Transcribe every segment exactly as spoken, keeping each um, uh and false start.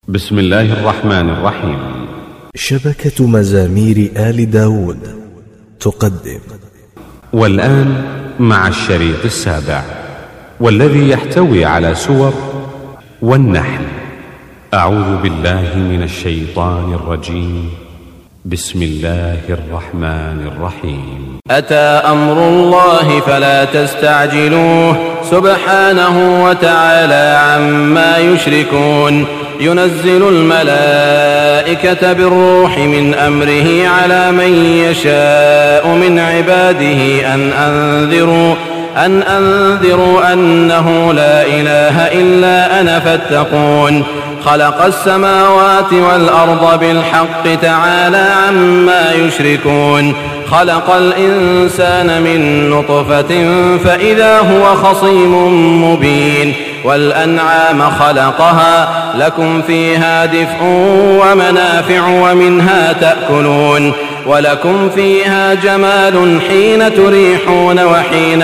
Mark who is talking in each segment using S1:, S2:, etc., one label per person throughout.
S1: بسم الله الرحمن الرحيم.
S2: شبكة مزامير آل داود تقدم.
S1: والآن مع الشريط السابع والذي يحتوي على سور والنحل. أعوذ بالله من الشيطان الرجيم. بسم الله الرحمن الرحيم.
S3: أتى أمر الله فلا تستعجلوه سبحانه وتعالى عما يشركون. ينزل الملائكة بالروح من أمره على من يشاء من عباده أن أنذروا أن أنذروا أنه لا إله إلا أنا فاتقون. خلق السماوات والأرض بالحق تعالى عما يشركون. خلق الإنسان من نطفة فإذا هو خصيم مبين. والأنعام خلقها لكم فيها دفء ومنافع ومنها تأكلون. ولكم فيها جمال حين تريحون وحين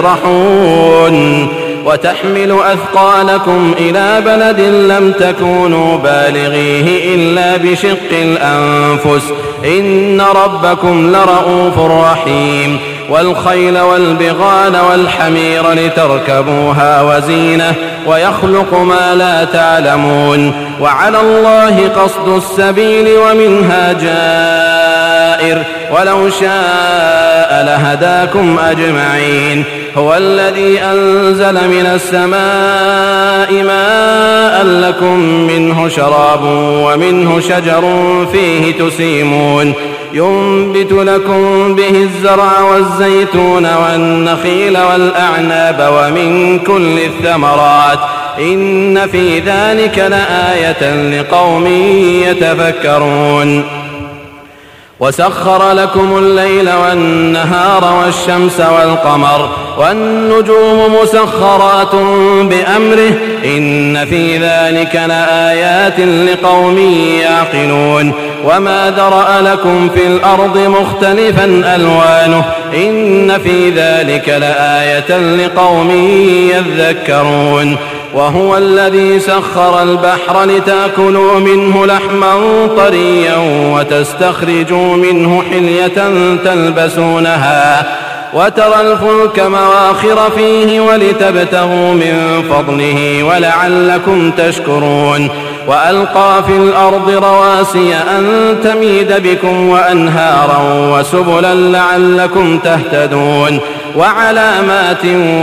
S3: تسرحون. وتحمل أثقالكم إلى بلد لم تكونوا بالغيه إلا بشق الأنفس إن ربكم لرؤوف رحيم. والخيل والبغال والحمير لتركبوها وزينة ويخلق ما لا تعلمون. وعلى الله قصد السبيل ومنها جائر ولو شاء لهداكم أجمعين. هو الذي أنزل من السماء ماء لكم منه شراب ومنه شجر فيه تسيمون. ينبت لكم به الزرع والزيتون والنخيل والأعناب ومن كل الثمرات إن في ذلك لآية لقوم يتفكرون. وسخر لكم الليل والنهار والشمس والقمر والنجوم مسخرات بأمره إن في ذلك لآيات لقوم يعقلون. وما ذرأ لكم في الأرض مختلفا ألوانه إن في ذلك لآية لقوم يذكرون. وهو الذي سخر البحر لتأكلوا منه لحما طريا وتستخرجوا منه حلية تلبسونها وترى الفلك مواخر فيه ولتبتغوا من فضله ولعلكم تشكرون. وألقى في الأرض رواسي أن تميد بكم وأنهارا وسبلا لعلكم تهتدون. وعلامات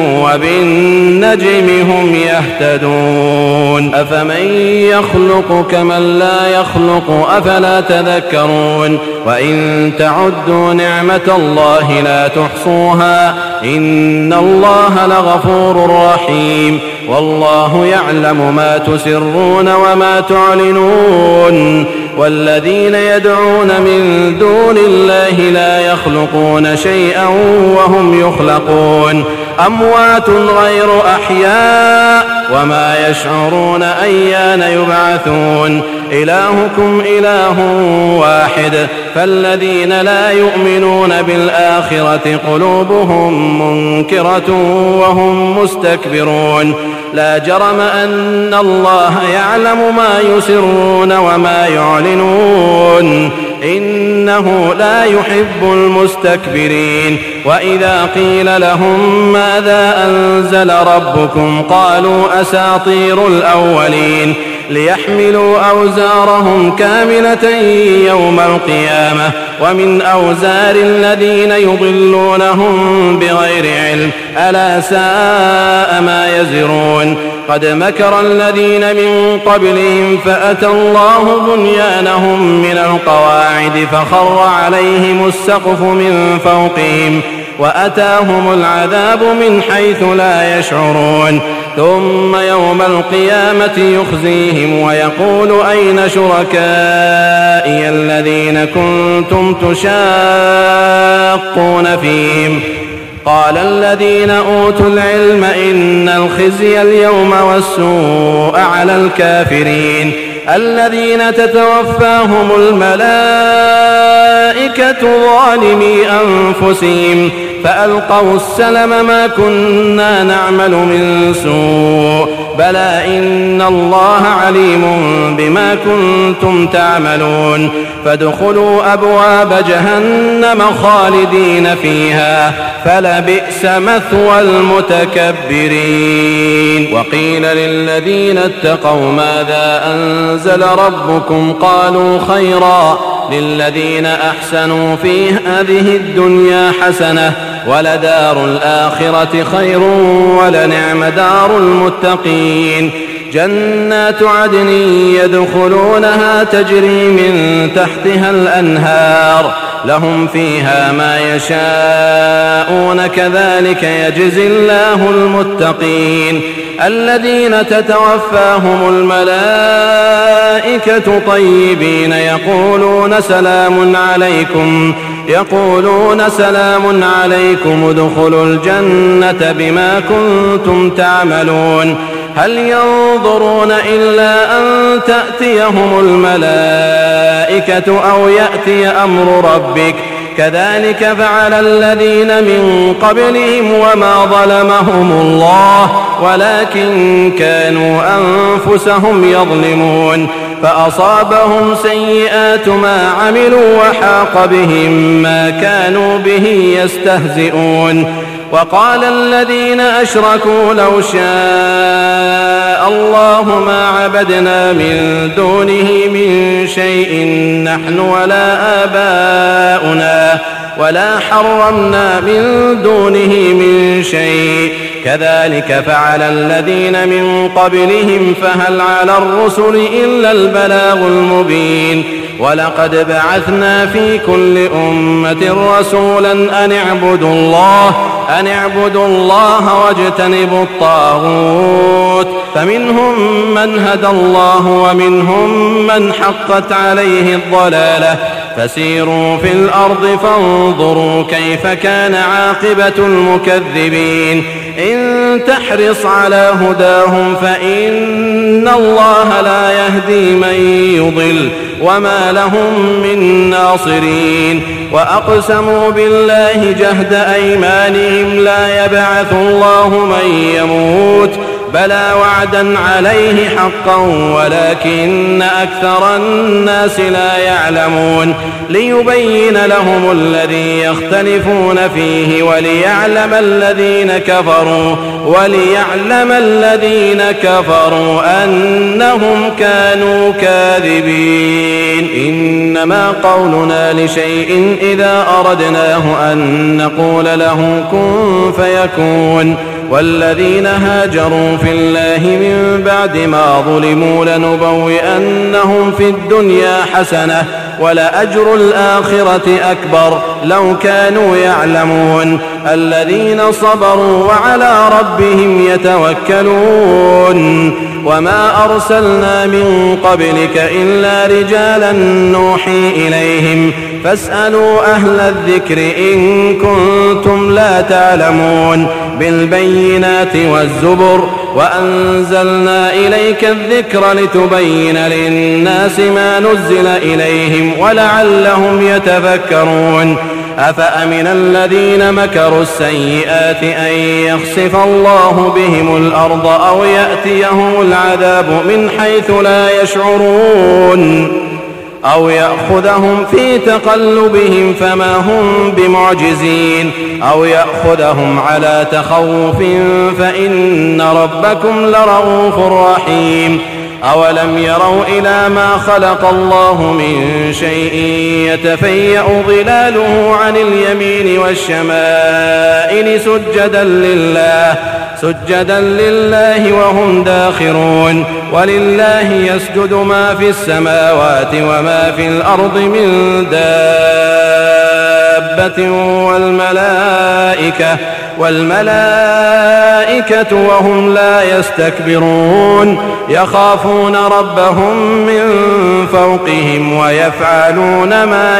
S3: وبالنجم هم يهتدون. أفمن يخلق كمن لا يخلق أفلا تذكرون. وإن تعدوا نعمة الله لا تحصوها إن الله لغفور رحيم. والله يعلم ما تسرون وما تعلنون. والذين يدعون من دون الله لا يخلقون شيئا وهم يخلقون. أموات غير أحياء وما يشعرون أيان يبعثون. إلهكم إله واحد فالذين لا يؤمنون بالآخرة قلوبهم منكرة وهم مستكبرون. لا جرم أن الله يعلم ما يسرون وما يعلنون إنه لا يحب المستكبرين. وإذا قيل لهم ماذا أنزل ربكم قالوا أساطير الأولين. ليحملوا أوزارهم كاملة يوم القيامة ومن أوزار الذين يضلونهم بغير علم ألا ساء ما يزرون. قد مكر الذين من قبلهم فأتى الله بنيانهم من القواعد فخر عليهم السقف من فوقهم وأتاهم العذاب من حيث لا يشعرون. ثم يوم القيامة يخزيهم ويقول أين شركائي الذين كنتم تشاقون فيهم. قال الذين أوتوا العلم إن الخزي اليوم والسوء على الكافرين الذين تتوفاهم الملائكة ظالمي أنفسهم فألقوا السلم ما كنا نعمل من سوء بلى إن الله عليم بما كنتم تعملون فادخلوا أبواب جهنم خالدين فيها فلبئس مثوى المتكبرين. وقيل للذين اتقوا ماذا أنزل ربكم قالوا خيرا للذين أحسنوا في هذه الدنيا حسنة ولدار الآخرة خير ولنعم دار المتقين. جنات عدن يدخلونها تجري من تحتها الأنهار لهم فيها ما يشاءون كذلك يجزي الله المتقين. الذين تتوفاهم الملائكة طيبين يقولون سلام عليكم يقولون سلام عليكم ادخلوا الجنة بما كنتم تعملون. هل ينظرون إلا أن تأتيهم الملائكة أو يأتي أمر ربك كذلك فعل الذين من قبلهم وما ظلمهم الله ولكن كانوا أنفسهم يظلمون فأصابهم سيئات ما عملوا وحاق بهم ما كانوا به يستهزئون. وقال الذين أشركوا لو شاء الله ما عبدنا من دونه من شيء نحن ولا آباؤنا ولا حرمنا من دونه من شيء كذلك فعل الذين من قبلهم فهل على الرسل إلا البلاغ المبين. ولقد بعثنا في كل أمة رسولا أن اعبدوا الله أن اعبدوا الله واجتنبوا الطاغوت فمنهم من هدى الله ومنهم من حقت عليه الضلالة فسيروا في الأرض فانظروا كيف كان عاقبة المكذبين. إن تحرص على هداهم فإن الله لا يهدي من يضل وما لهم من ناصرين. وأقسموا بالله جهد أيمانهم لا يبعث الله من يموت بلى وعدا عليه حقا ولكن أكثر الناس لا يعلمون. ليبين لهم الذي يختلفون فيه وليعلم الذين كفروا وليعلم الذين كفروا أنهم كانوا كاذبين. إنما قولنا لشيء إذا أردناه أن نقول له كن فيكون. والذين هاجروا في الله من بعد ما ظلموا لنبوئنهم في الدنيا حسنة ولأجر الآخرة أكبر لو كانوا يعلمون. الذين صبروا وعلى ربهم يتوكلون. وما أرسلنا من قبلك إلا رجالا نوحي إليهم فاسألوا أهل الذكر إن كنتم لا تعلمون. بالبينات والزبر وأنزلنا إليك الذكر لتبين للناس ما نزل إليهم ولعلهم يتفكرون. أفأمن الذين مكروا السيئات أن يخسف الله بهم الأرض أو يأتيهم العذاب من حيث لا يشعرون أو يأخذهم في تقلبهم فما هم بمعجزين أو يأخذهم على تخوف فإن ربكم لرؤوف رحيم. أولم يروا إلى ما خلق الله من شيء يتفيأ ظلاله عن اليمين والشمائل سجدا لله سجدا لله وهم داخرون. ولله يسجد ما في السماوات وما في الأرض من دابة والملائكة والملائكة وهم لا يستكبرون يخافون ربهم من فوقهم ويفعلون ما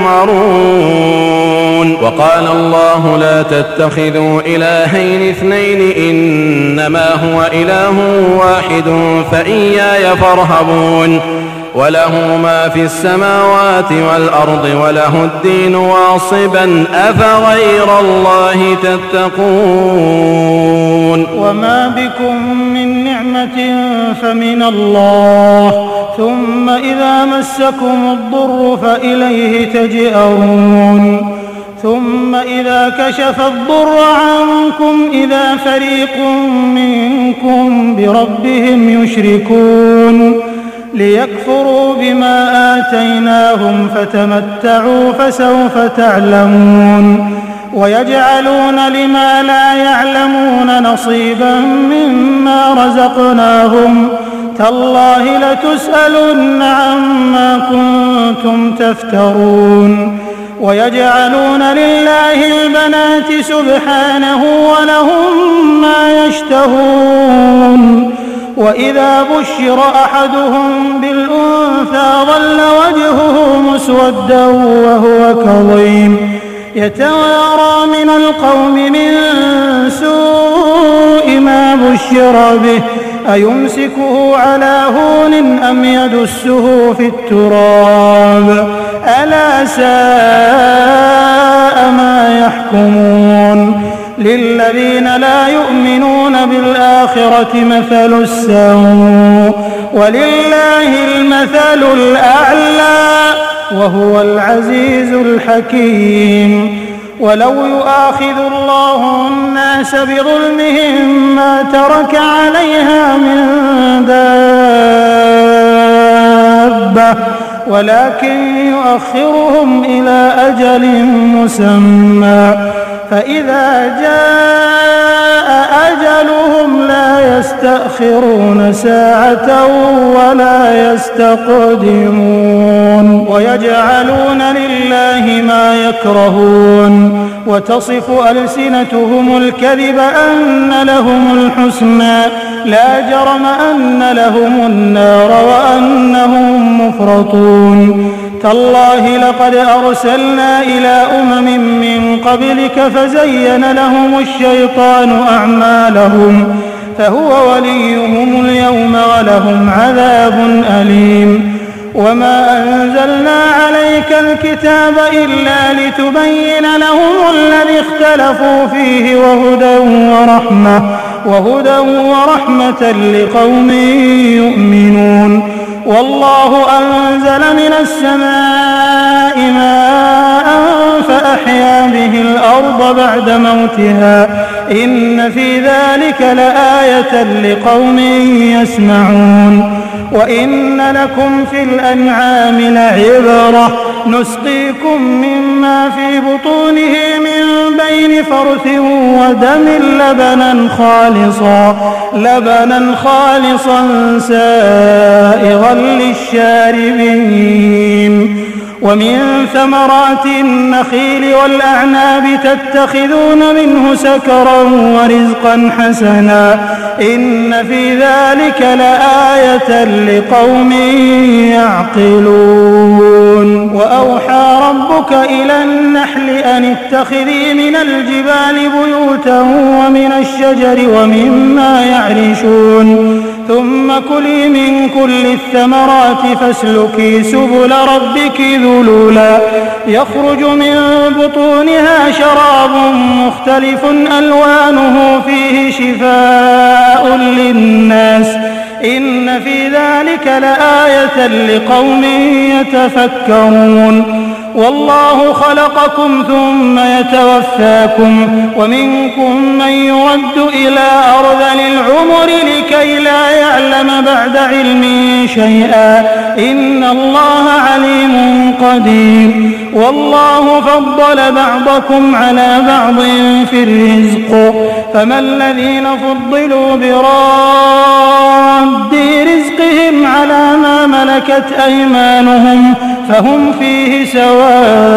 S3: يؤمرون. وقال الله لا تتخذوا إلهين اثنين إنما هو إله واحد فإياي فارهبون. وله ما في السماوات والأرض وله الدين واصبا أفغير الله تتقون. تتقون.
S4: وما بكم من نعمة فمن الله، ثم إذا مسكم الضر فإليه تجئرون. ثم إذا كشف الضر عنكم إذا فريق منكم بربهم يشركون. ليكفروا بما آتيناهم فتمتعوا فسوف تعلمون. ويجعلون لما لا يعلمون نصيبا مما رزقناهم. تالله لتسألن عما كنتم تفترون. ويجعلون لله البنات سبحانه ولهم ما يشتهون. وإذا بشر أحدهم بالأنثى ظل وجهه مسودا وهو كظيم يتوارى من القوم من سوء ما بشر به أيمسكه على هون أم يدسه في التراب ألا ساء ما يحكمون. للذين لا يؤمنون بالآخرة مثل السوء ولله المثل الأعلى وهو العزيز الحكيم. ولو يؤاخذ الله الناس بظلمهم ما ترك عليها من دابة ولكن يؤخرهم إلى أجل مسمى فإذا جاء أجلهم لا يستأخرون ساعة ولا يستقدمون. ويجعلون لله ما يكرهون وتصف ألسنتهم الكذب أن لهم الحسنى لا جرم أن لهم النار وأنهم مفرطون. تالله لقد أرسلنا إلى أمم من قبلك فزين لهم الشيطان أعمالهم فهو وليهم اليوم ولهم عذاب أليم. وما أنزلنا عليك الكتاب إلا لتبين لهم الذي اختلفوا فيه وهدى ورحمة وهدى ورحمة لقوم يؤمنون. والله أنزل من السماء ماء فأحيا به الأرض بعد موتها إن في ذلك لآية لقوم يسمعون. وإن لكم في الأنعام لعبرة نسقيكم مما في بطونه من بين فرث ودم لبنا خالصا لبنا خالصا سائغا للشاربين. ومن ثمرات النخيل والأعناب تتخذون منه سكرا ورزقا حسنا إن في ذلك لآية لقوم يعقلون. وأوحى ربك إلى النحل أن اتخذي من الجبال بيوتا ومن الشجر ومما يعرشون ثم كلي من كل الثمرات فاسلكي سبل ربك ذلولا يخرج من بطونها شراب مختلف ألوانه فيه شفاء للناس إن في ذلك لآية لقوم يتفكرون. والله خلقكم ثم يتوفاكم ومنكم من يرد إلى أرذل العمر لكي لا يعلم بعد علم شيئا إن الله عليم قدير. والله فضل بعضكم على بعض في الرزق فما الذين فضلوا براد رزقهم على ما ملكت أيمانهم فهم فيه سواء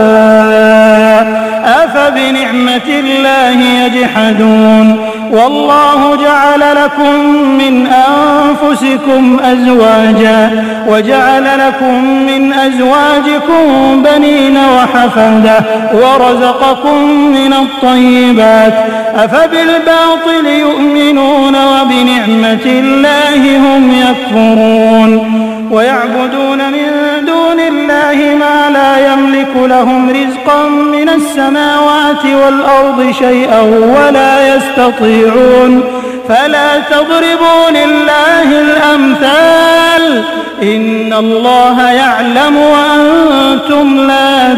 S4: أفبنعمة الله يجحدون. والله جعل لكم من أنفسكم أزواجا وجعل لكم من أزواجكم بنين وحفدة ورزقكم من الطيبات أفبالباطل يؤمنون وبنعمة الله هم يكفرون. ويعبدون من دون الله ما لا يملك لهم رزقا من السماوات والأرض شيئا ولا يستطيعون فلا تضربوا لله الأمثال إن الله يعلم وأنتم لا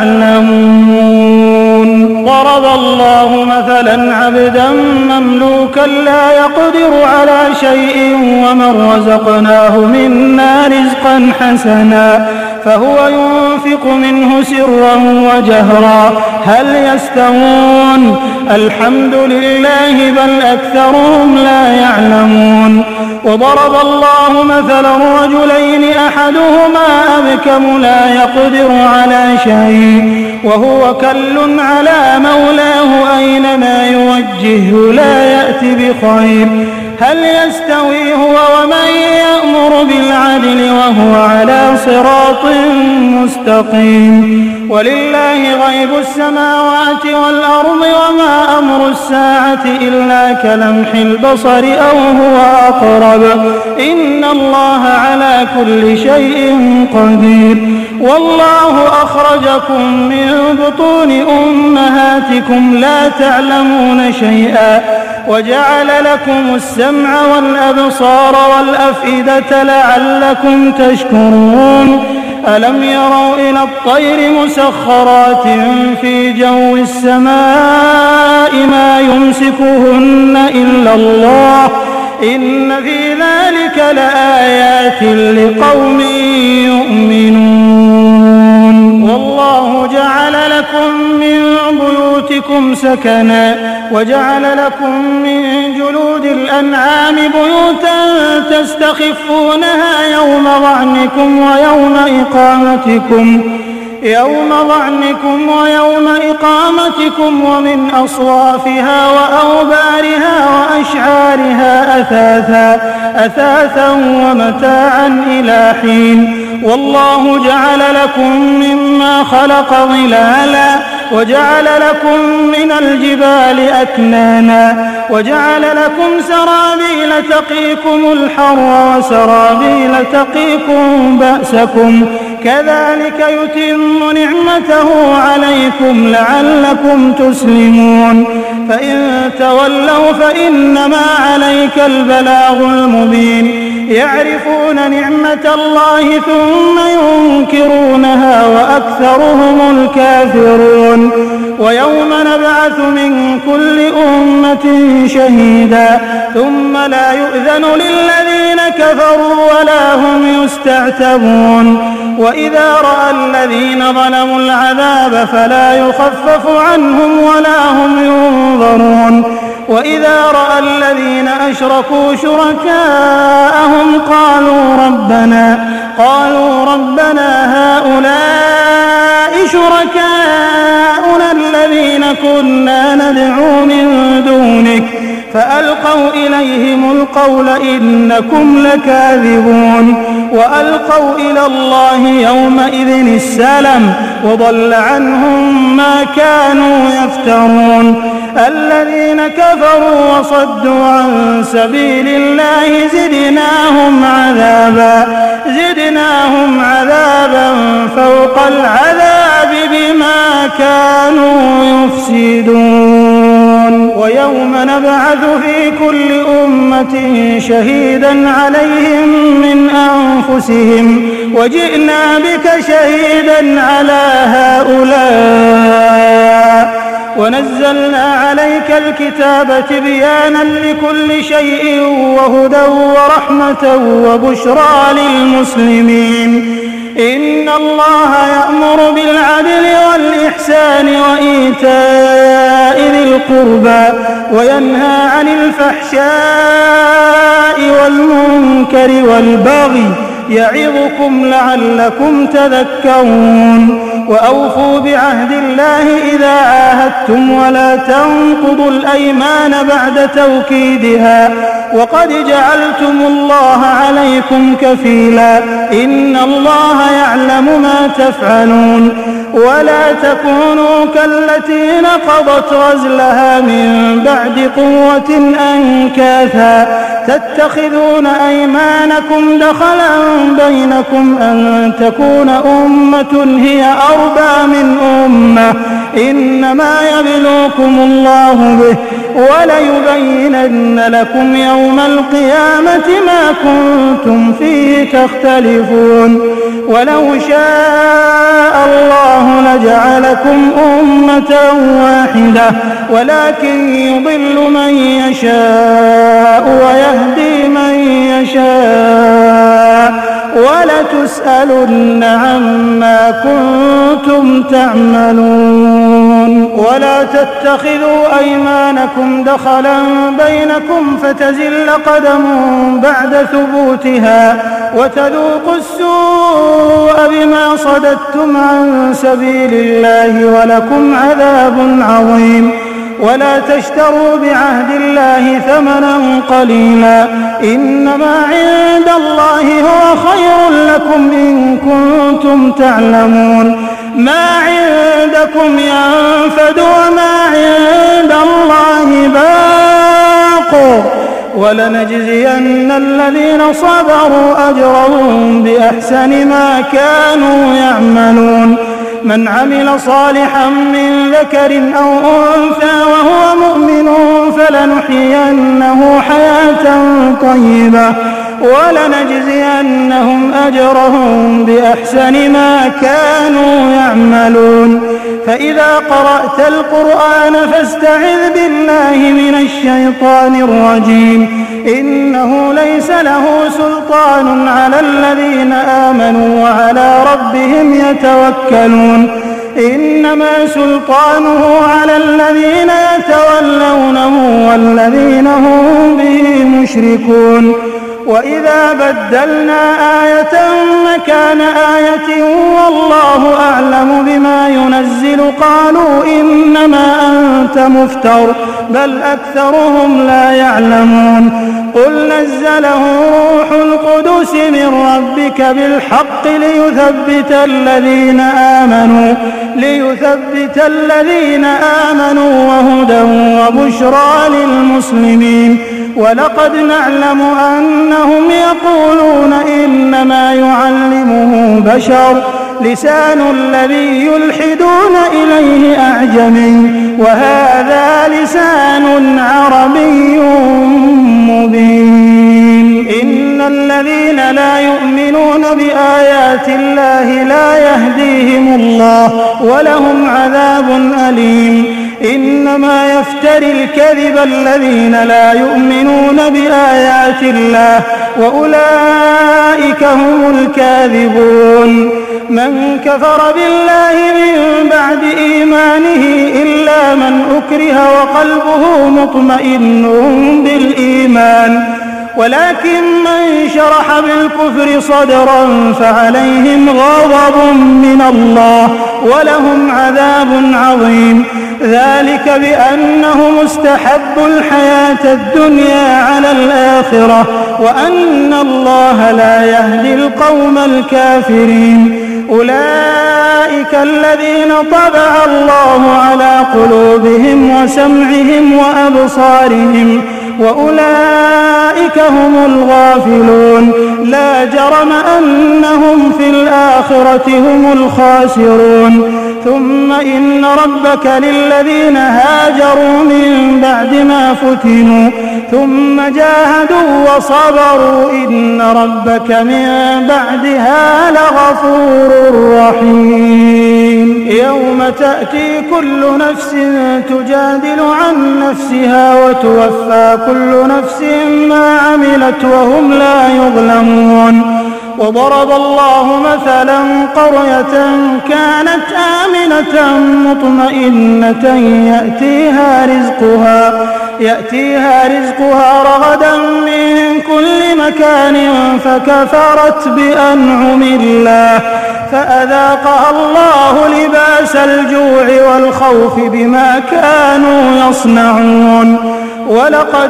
S4: تعلمون. ضرب الله مثلا عبدا مملوكا لا يقدر على شيء ومن رزقناه منا رزقا حسنا فهو ينفق منه سرا وجهرا هل يستوون الحمد لله بل أكثرهم لا يعلمون. وضرب الله مثلا رجلين أحدهما أبكم لا يقدر على شيء وهو كل على مولاه أينما يوجهه لا يأتي بخير هل يستوي هو ومن يأمر بالعدل وهو على صراط مستقيم. ولله غيب السماوات والأرض وما أمر الساعة إلا كلمح البصر أو هو أقرب إن الله على كل شيء قدير. والله أخرجكم من بطون أمهاتكم لا تعلمون شيئا وجعل لكم السمع والأبصار والأفئدة لعلكم تشكرون. ألم يروا إلى الطير مسخرات في جو السماء ما يمسكهن إلا الله إن في ذلك لآيات لقوم يؤمنون. والله جعل لكم من بيوتكم سكنا وجعل لكم من جلود الأنعام بيوتا تستخفونها يوم ظعنكم ويوم إقامتكم يوم ظعنكم ويوم إقامتكم ومن أصوافها وأوبارها وأشعارها أثاثا أثاثا ومتاعا إلى حين. والله جعل لكم مما خلق ظلالا وجعل لكم من الجبال أكنانا وجعل لكم سرابيل تقيكم الحر وسرابيل تقيكم بأسكم كذلك يتم نعمته عليكم لعلكم تسلمون. فإن تولوا فإنما عليك البلاغ المبين. يعرفون نعمة الله ثم ينكرونها وأكثرهم الكافرون. ويوم نبعث من كل أمة شهيدا ثم لا يؤذن للذين كفروا ولا هم يستعتبون. وإذا رأى الذين ظلموا العذاب فلا يخفف عنهم ولا هم ينظرون. وإذا رأى الذين أشركوا شركاءهم قالوا ربنا قالوا ربنا هؤلاء شركاؤنا الذين كنا ندعو من دونك فألقوا إليهم القول إنكم لكاذبون. وألقوا إلى الله يومئذ السلم وضل عنهم ما كانوا يفترون. الذين كفروا وصدوا عن سبيل الله زدناهم عذابا زدناهم عذابا فوق العذاب بما كانوا يفسدون. ويوم نبعث في كل أمة شهيدا عليهم من أنفسهم وجئنا بك شهيدا على هؤلاء ونزلنا عليك الكتاب تبيانا لكل شيء وهدى ورحمة وبشرى للمسلمين. إن الله يأمر بالعدل والإحسان وإيتاء ذي القربى وينهى عن الفحشاء والمنكر والبغي يعظكم لعلكم تذكرون. وأوفوا بعهد الله إذا عاهدتم ولا تنقضوا الأيمان بعد توكيدها وقد جعلتم الله عليكم كفيلا إن الله يعلم يعلم ما تفعلون ولا تكونوا كالتي نقضت غزلها من بعد قوة أنكاثا تتخذون أيمانكم دخلا بينكم أن تكون أمة هي أربى من أمة إنما يبلوكم الله به وليبينن لكم يوم القيامة ما كنتم فيه تختلفون ولو شاء الله لجعلكم أمة واحدة ولكن يضل من يشاء ويهدي من يشاء ولتسألن عما كنتم تعملون ولا تتخذوا أيمانكم دخلا بينكم فتزل قدم بعد ثبوتها وتذوقوا السوء بما صددتم عن سبيل الله ولكم عذاب عظيم ولا تشتروا بعهد الله ثمنا قليلا إنما عند الله هو خير لكم إن كنتم تعلمون ما عندكم ينفد وما عند الله باق ولنجزين الذين صبروا أجرهم بأحسن ما كانوا يعملون من عمل صالحا من ذكر أو أنثى وهو مؤمن فلنحيينه حياة طيبة ولنجزينهم أجرهم بأحسن ما كانوا يعملون فإذا قرأت القرآن فاستعذ بالله من الشيطان الرجيم إنه ليس له سلطان على الذين آمنوا وعلى ربهم يتوكلون إنما سلطانه على الذين يتولونه والذين هم به مشركون وإذا بدلنا آية مكان آية والله أعلم بما ينزل قالوا إنما أنت مفتر بل أكثرهم لا يعلمون قل نزله روح القدس من ربك بالحق ليثبت الذين آمنوا ليثبت الذين آمنوا وهدى وبشرى للمسلمين ولقد نعلم أنهم يقولون إنما يعلمه بشر لسان الذي يلحدون إليه أعجمي وهذا لسان عربي مبين إن الذين لا يؤمنون بآيات الله لا يهديهم الله ولهم عذاب أليم إنما يفتري الكذب الذين لا يؤمنون بآيات الله وأولئك هم الكاذبون من كفر بالله من بعد إيمانه إلا من أكره وقلبه مطمئن بالإيمان ولكن من شرح بالكفر صدرا فعليهم غضب من الله ولهم عذاب عظيم ذلك بأنهم استحبوا الحياة الدنيا على الآخرة وأن الله لا يهدي القوم الكافرين أولئك الذين طبع الله على قلوبهم وسمعهم وأبصارهم وأولئك هم الغافلون لا جرم أنهم في الآخرة هم الخاسرون ثم إن ربك للذين هاجروا من بعد ما فتنوا ثم جاهدوا وصبروا إن ربك من بعدها لغفور رحيم يوم تأتي كل نفس تجادل عن نفسها وتوفى كل نفس ما عملت وهم لا يظلمون وضرب الله مثلا قرية كانت آمنة مطمئنة يأتيها رزقها يأتيها رزقها رغدا من كل مكان فكفرت بأنعم الله فأذاقها الله لباس الجوع والخوف بما كانوا يصنعون ولقد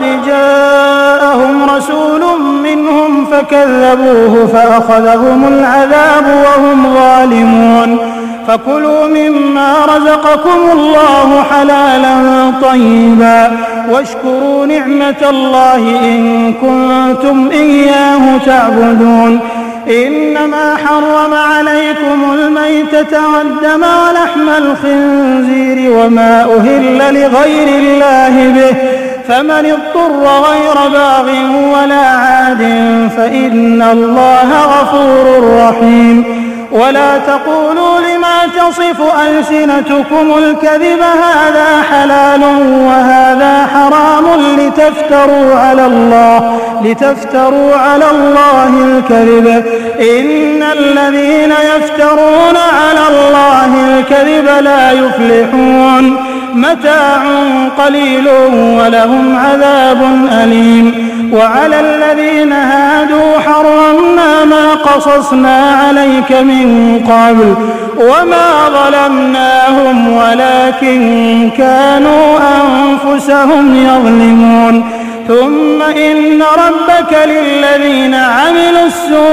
S4: جاءهم رسول منهم فكذبوه فأخذهم العذاب وهم ظالمون ظالمون فكلوا مما رزقكم الله حلالا طيبا واشكروا نعمة الله إن كنتم إياه تعبدون إنما حرم عليكم الميتة والدم ولحم الخنزير وما أهل لغير الله به فمن اضطر غير باغ ولا عاد فإن الله غفور رحيم ولا تقولوا لما تصف ألسنتكم الكذب هذا حلال وهذا حرام لتفتروا على الله لتفتروا على الله الكذب إن الذين يفترون على الله الكذب لا يفلحون متاع قليل ولهم عذاب أليم وعلى الذين هادوا حرمنا ما قصصنا عليك من قبل وما ظلمناهم ولكن كانوا أنفسهم يظلمون ثم إن ربك للذين عملوا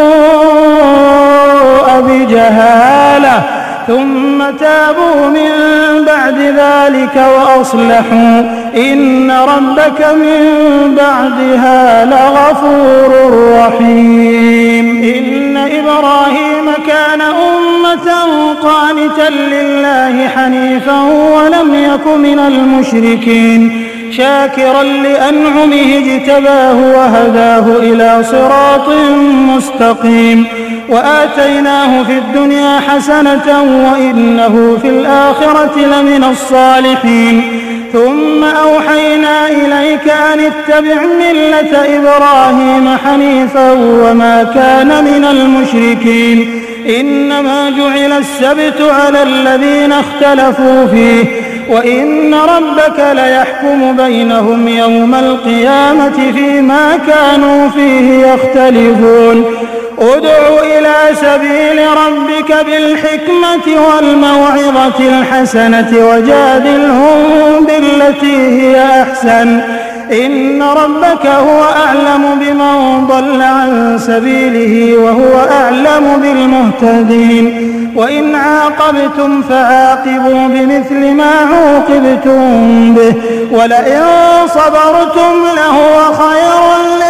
S4: السوء بجهالة ثم تابوا من بعد ذلك وأصلحوا إن ربك من بعدها لغفور رحيم إن إبراهيم كان أمة قانتا لله حنيفا ولم يك من المشركين شاكرا لأنعمه اجتباه وهداه إلى صراط مستقيم وآتيناه في الدنيا حسنة وإنه في الآخرة لمن الصالحين ثم أوحينا إليك أن اتبع ملة إبراهيم حنيفا وما كان من المشركين إنما جعل السبت على الذين اختلفوا فيه وإن ربك ليحكم بينهم يوم القيامة فيما كانوا فيه يختلفون ادع إلى سبيل ربك بالحكمة والموعظة الحسنة وجادلهم بالتي هي أحسن إن ربك هو أعلم بمن ضل عن سبيله وهو أعلم بالمهتدين وإن عاقبتم فعاقبوا بمثل ما عوقبتم به ولئن صبرتم لهو خير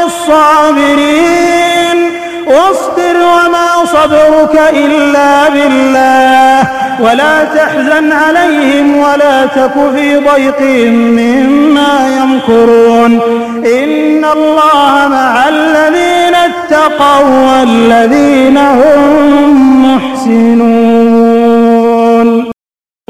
S4: للصابرين واصبر وما صبرك إلا بالله ولا تحزن عليهم ولا تك في ضيق مما يمكرون إن الله مع الذين اتقوا والذين هم محسنون.